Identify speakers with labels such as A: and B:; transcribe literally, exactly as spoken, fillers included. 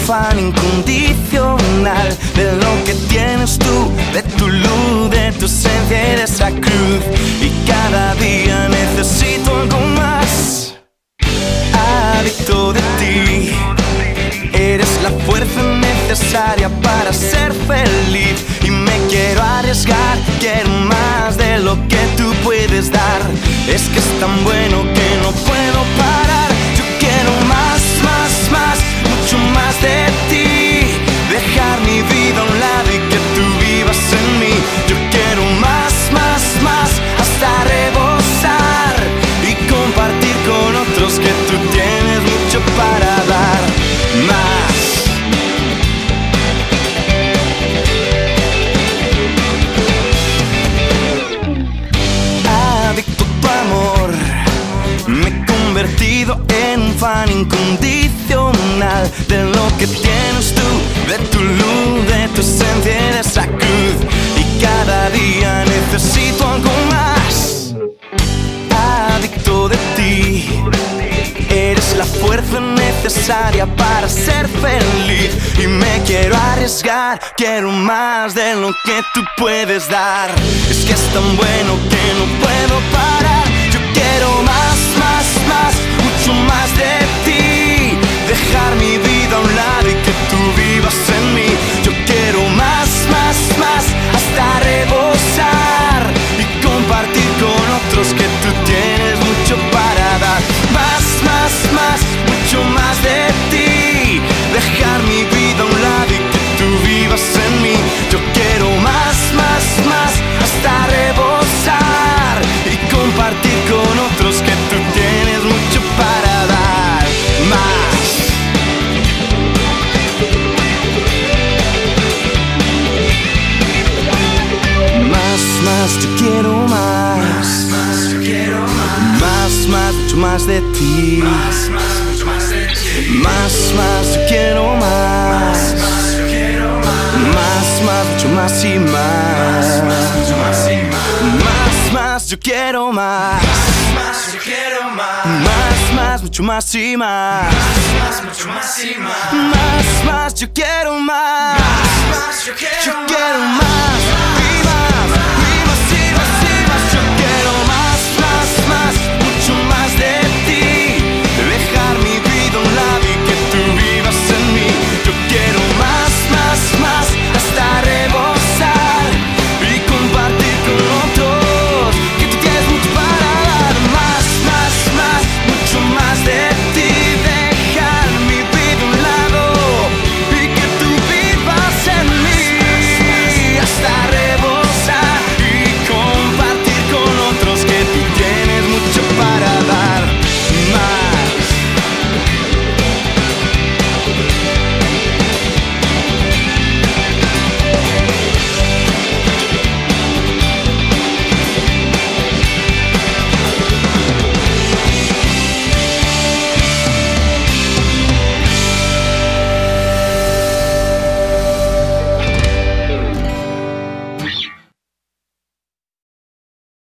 A: fan incondicional de lo que tienes tú, de tu luz, de tu esencia y de esa cruz. Y cada día necesito algo más. Adicto de ti, eres la fuerza necesaria para ser feliz. Y me quiero arriesgar, quiero más de lo que tú puedes dar. Es que es tan bueno que no puedo parar. Yo quiero más, más, más, mucho más de ti. Dejar mi vida a un lado y que tú vivas en mí. Yo quiero más, más, más, hasta rebosar y compartir con otros que tú tienes mucho para dar. Más. Adicto a tu amor, me he convertido en un fan incondicional de lo que tienes tú, de tu luz, de tu esencia y de esa cruz. Y cada día necesito algo más. Adicto de ti, eres la fuerza necesaria para ser feliz. Y me quiero arriesgar, quiero más de lo que tú puedes dar. Es que es tan bueno que no puedo parar. Yo quiero más, más, más, mucho más de ti. Dejar mi vida a un lado y que tú vivas en mí. Yo quiero más, más, más, hasta rebosar y compartir con otros que tú tienes mucho para dar. Más, más, más, mucho más de ti. Dejar mi vida a un lado y que tú vivas en mí. Yo quiero más, más, más, hasta rebosar y compartir con otros que tú tienes mucho para dar. Más. Más, más, yo quiero más.
B: Más, más, yo quiero más.
A: Más, más, mucho más de ti.
B: Más, más, mucho más de ti.
A: Más, más, yo quiero más.
B: Más, más, yo quiero más.
A: Más, más, mucho más y más.
B: Más, mucho más y más.
A: Más, más, yo quiero más.
B: Más, yo quiero más.
A: Más, más, mucho más y más.
B: Más, mucho más y más.
A: Más, más, yo quiero más.
B: Más, yo quiero
A: Yo quiero más y más.